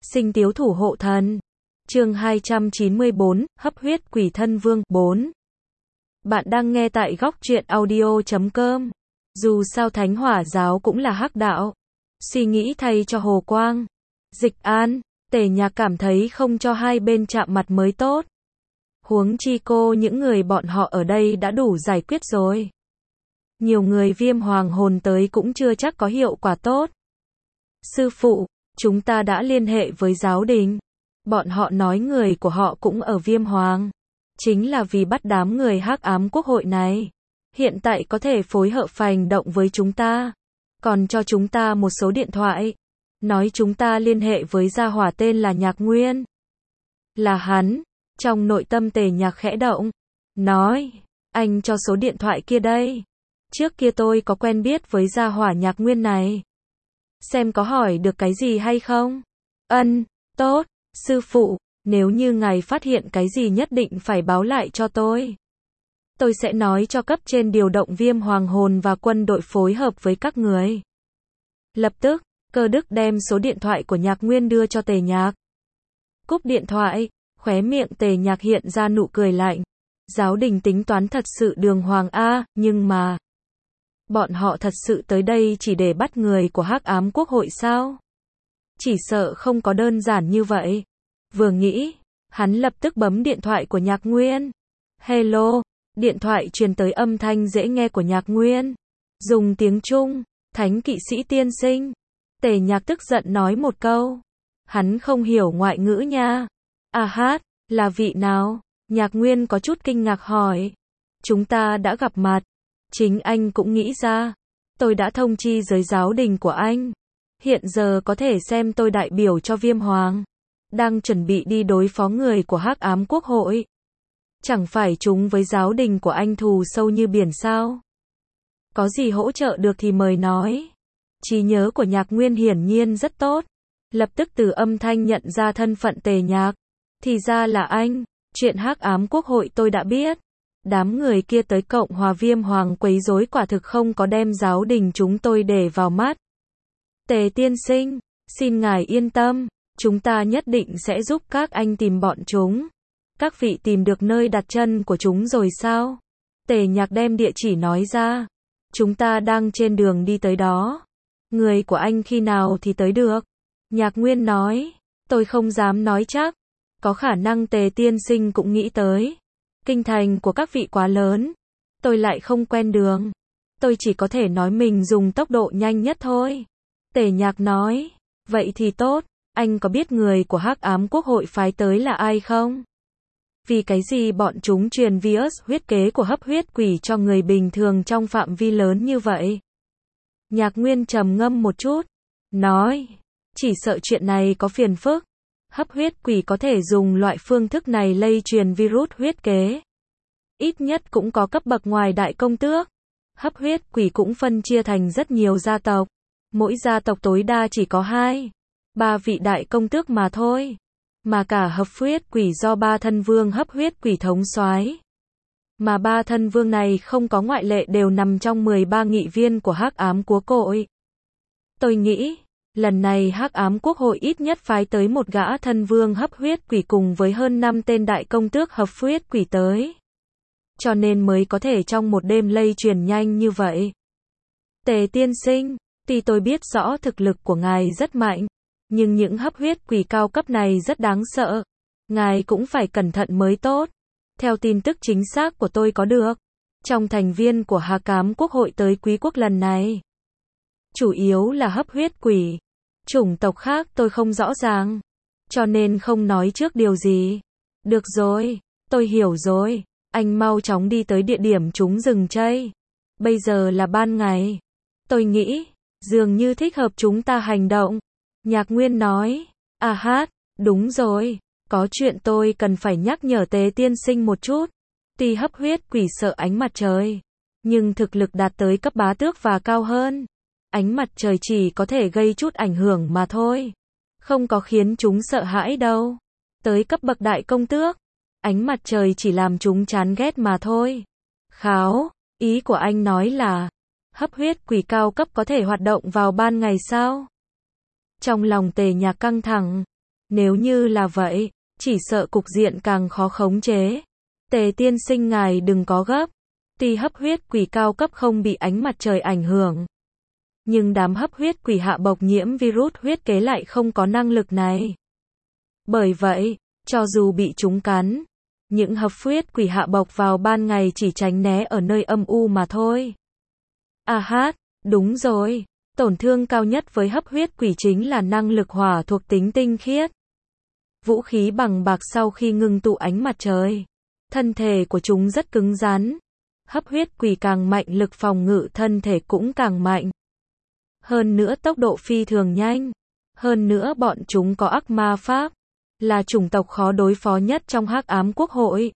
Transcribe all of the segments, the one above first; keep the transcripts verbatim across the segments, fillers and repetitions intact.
Sinh tiếu thủ hộ thần. Chương hai trăm chín mươi bốn, hấp huyết quỷ thân vương, bốn. Bạn đang nghe tại góc truyện audio chấm com. Dù sao Thánh Hỏa giáo cũng là hắc đạo. Suy nghĩ thay cho Hồ Quang, Dịch An, Tề Nhạc cảm thấy không cho hai bên chạm mặt mới tốt. Huống chi cô những người bọn họ ở đây đã đủ giải quyết rồi. Nhiều người viêm hoàng hồn tới cũng chưa chắc có hiệu quả tốt. Sư phụ, chúng ta đã liên hệ với giáo đình. Bọn họ nói người của họ cũng ở viêm hoàng. Chính là vì bắt đám người hắc ám quốc hội này. Hiện tại có thể phối hợp hành động với chúng ta. Còn cho chúng ta một số điện thoại. Nói chúng ta liên hệ với gia hỏa tên là Nhạc Nguyên. Là hắn. Trong nội tâm Tề Nhạc khẽ động. Nói, anh cho số điện thoại kia đây. Trước kia tôi có quen biết với gia hỏa Nhạc Nguyên này. Xem có hỏi được cái gì hay không? Ân, tốt, sư phụ, nếu như ngài phát hiện cái gì nhất định phải báo lại cho tôi. Tôi sẽ nói cho cấp trên điều động viêm hoàng hồn và quân đội phối hợp với các người. Lập tức, Cơ Đức đem số điện thoại của Nhạc Nguyên đưa cho Tề Nhạc. Cúp điện thoại, khóe miệng Tề Nhạc hiện ra nụ cười lạnh. Giáo đình tính toán thật sự đường hoàng a, nhưng mà bọn họ thật sự tới đây chỉ để bắt người của hắc ám quốc hội sao? Chỉ sợ không có đơn giản như vậy. Vừa nghĩ, hắn lập tức bấm điện thoại của Nhạc Nguyên. Hello, điện thoại truyền tới âm thanh dễ nghe của Nhạc Nguyên. Dùng tiếng Trung, Thánh kỵ sĩ tiên sinh. Tề Nhạc tức giận nói một câu. Hắn không hiểu ngoại ngữ nha. À hát, là vị nào? Nhạc Nguyên có chút kinh ngạc hỏi. Chúng ta đã gặp mặt. Chính anh cũng nghĩ ra. Tôi đã thông chi giới giáo đình của anh. Hiện giờ có thể xem tôi đại biểu cho viêm hoàng. Đang chuẩn bị đi đối phó người của hắc ám quốc hội. Chẳng phải chúng với giáo đình của anh thù sâu như biển sao? Có gì hỗ trợ được thì mời nói. Trí nhớ của Nhạc Nguyên hiển nhiên rất tốt. Lập tức từ âm thanh nhận ra thân phận Tề Nhạc. Thì ra là anh. Chuyện hắc ám quốc hội tôi đã biết. Đám người kia tới Cộng hòa viêm hoàng quấy rối quả thực không có đem giáo đình chúng tôi để vào mắt. Tề tiên sinh, xin ngài yên tâm. Chúng ta nhất định sẽ giúp các anh tìm bọn chúng. Các vị tìm được nơi đặt chân của chúng rồi sao? Tề Nhạc đem địa chỉ nói ra. Chúng ta đang trên đường đi tới đó. Người của anh khi nào thì tới được? Nhạc Nguyên nói. Tôi không dám nói chắc. Có khả năng Tề tiên sinh cũng nghĩ tới. Kinh thành của các vị quá lớn. Tôi lại không quen đường. Tôi chỉ có thể nói mình dùng tốc độ nhanh nhất thôi. Tề Nhạc nói. Vậy thì tốt. Anh có biết người của hắc ám quốc hội phái tới là ai không? Vì cái gì bọn chúng truyền virus huyết kế của hấp huyết quỷ cho người bình thường trong phạm vi lớn như vậy? Nhạc Nguyên trầm ngâm một chút. Nói. Chỉ sợ chuyện này có phiền phức. Hấp huyết quỷ có thể dùng loại phương thức này lây truyền virus huyết kế. Ít nhất cũng có cấp bậc ngoài đại công tước. Hấp huyết quỷ cũng phân chia thành rất nhiều gia tộc. Mỗi gia tộc tối đa chỉ có hai, ba vị đại công tước mà thôi. Mà cả hấp huyết quỷ do ba thân vương hấp huyết quỷ thống soái. Mà ba thân vương này không có ngoại lệ đều nằm trong mười ba nghị viên của hắc ám quốc hội. Tôi nghĩ, lần này hắc ám quốc hội ít nhất phái tới một gã thân vương hấp huyết quỷ cùng với hơn năm tên đại công tước hấp huyết quỷ tới. Cho nên mới có thể trong một đêm lây truyền nhanh như vậy. Tề tiên sinh, tuy tôi biết rõ thực lực của ngài rất mạnh, nhưng những hấp huyết quỷ cao cấp này rất đáng sợ. Ngài cũng phải cẩn thận mới tốt. Theo tin tức chính xác của tôi có được, trong thành viên của hắc ám quốc hội tới quý quốc lần này, chủ yếu là hấp huyết quỷ. Chủng tộc khác tôi không rõ ràng, cho nên không nói trước điều gì. Được rồi, tôi hiểu rồi. Anh mau chóng đi tới địa điểm chúng dừng chân. Bây giờ là ban ngày. Tôi nghĩ, dường như thích hợp chúng ta hành động. Nhạc Nguyên nói. À hát, đúng rồi. Có chuyện tôi cần phải nhắc nhở Tề tiên sinh một chút. Tuy hấp huyết quỷ sợ ánh mặt trời, nhưng thực lực đạt tới cấp bá tước và cao hơn. Ánh mặt trời chỉ có thể gây chút ảnh hưởng mà thôi. Không có khiến chúng sợ hãi đâu. Tới cấp bậc đại công tước, ánh mặt trời chỉ làm chúng chán ghét mà thôi. Kháo, ý của anh nói là, hấp huyết quỷ cao cấp có thể hoạt động vào ban ngày sao? Trong lòng Tề Nhạc căng thẳng. Nếu như là vậy, chỉ sợ cục diện càng khó khống chế. Tề tiên sinh ngài đừng có gấp. Tuy hấp huyết quỷ cao cấp không bị ánh mặt trời ảnh hưởng, nhưng đám hấp huyết quỷ hạ bộc nhiễm virus huyết kế lại không có năng lực này. Bởi vậy, cho dù bị chúng cắn, những hấp huyết quỷ hạ bộc vào ban ngày chỉ tránh né ở nơi âm u mà thôi. À hát, đúng rồi, tổn thương cao nhất với hấp huyết quỷ chính là năng lực hỏa thuộc tính tinh khiết. Vũ khí bằng bạc sau khi ngưng tụ ánh mặt trời, thân thể của chúng rất cứng rắn. Hấp huyết quỷ càng mạnh lực phòng ngự thân thể cũng càng mạnh. Hơn nữa tốc độ phi thường nhanh. Hơn nữa bọn chúng có ác ma pháp, là chủng tộc khó đối phó nhất trong Hắc Ám Quốc hội.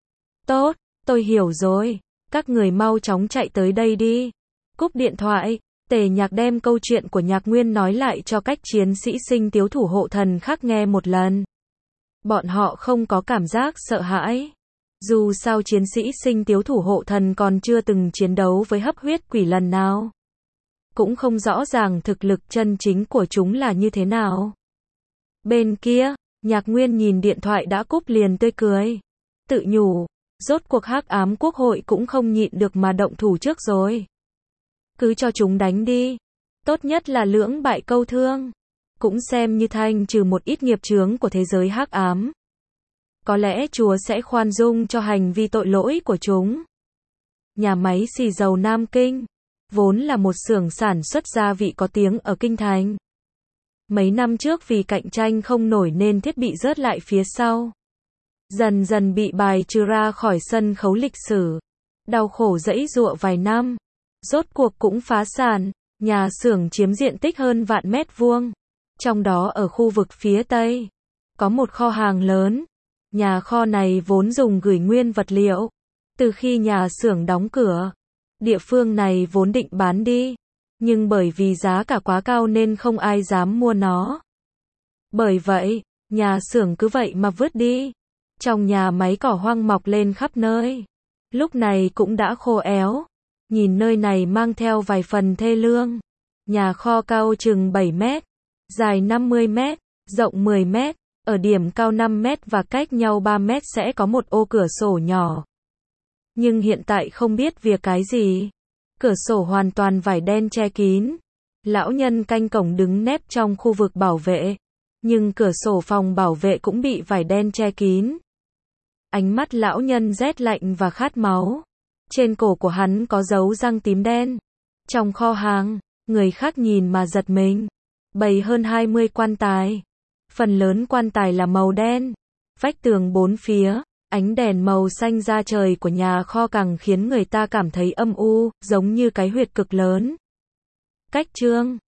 Tốt, tôi hiểu rồi. Các người mau chóng chạy tới đây đi. Cúp điện thoại, Tề Nhạc đem câu chuyện của Nhạc Nguyên nói lại cho các chiến sĩ Sinh Tiếu Thủ Hộ Thần khác nghe một lần. Bọn họ không có cảm giác sợ hãi. Dù sao chiến sĩ Sinh Tiếu Thủ Hộ Thần còn chưa từng chiến đấu với hấp huyết quỷ lần nào. Cũng không rõ ràng thực lực chân chính của chúng là như thế nào. Bên kia, Nhạc Nguyên nhìn điện thoại đã cúp liền tươi cười. Tự nhủ, rốt cuộc Hắc Ám Quốc hội cũng không nhịn được mà động thủ trước rồi. Cứ cho chúng đánh đi. Tốt nhất là lưỡng bại câu thương. Cũng xem như thanh trừ một ít nghiệp chướng của thế giới hắc ám. Có lẽ Chúa sẽ khoan dung cho hành vi tội lỗi của chúng. Nhà máy xì dầu Nam Kinh, vốn là một xưởng sản xuất gia vị có tiếng ở Kinh Thành. Mấy năm trước vì cạnh tranh không nổi nên thiết bị rớt lại phía sau. Dần dần bị bài trừ ra khỏi sân khấu lịch sử. Đau khổ giãy giụa vài năm. Rốt cuộc cũng phá sản, nhà xưởng chiếm diện tích hơn vạn mét vuông. Trong đó ở khu vực phía Tây, có một kho hàng lớn. Nhà kho này vốn dùng gửi nguyên vật liệu. Từ khi nhà xưởng đóng cửa, địa phương này vốn định bán đi. Nhưng bởi vì giá cả quá cao nên không ai dám mua nó. Bởi vậy, nhà xưởng cứ vậy mà vứt đi. Trong nhà máy cỏ hoang mọc lên khắp nơi. Lúc này cũng đã khô éo. Nhìn nơi này mang theo vài phần thê lương. Nhà kho cao chừng bảy mét, dài năm mươi mét, rộng mười mét, ở điểm cao năm mét và cách nhau ba mét sẽ có một ô cửa sổ nhỏ. Nhưng hiện tại không biết việc cái gì. Cửa sổ hoàn toàn vải đen che kín. Lão nhân canh cổng đứng nép trong khu vực bảo vệ. Nhưng cửa sổ phòng bảo vệ cũng bị vải đen che kín. Ánh mắt lão nhân rét lạnh và khát máu. Trên cổ của hắn có dấu răng tím đen. Trong kho hàng, người khác nhìn mà giật mình. Bày hơn hai mươi quan tài. Phần lớn quan tài là màu đen. Vách tường bốn phía, ánh đèn màu xanh da trời của nhà kho càng khiến người ta cảm thấy âm u, giống như cái huyệt cực lớn. Cách chương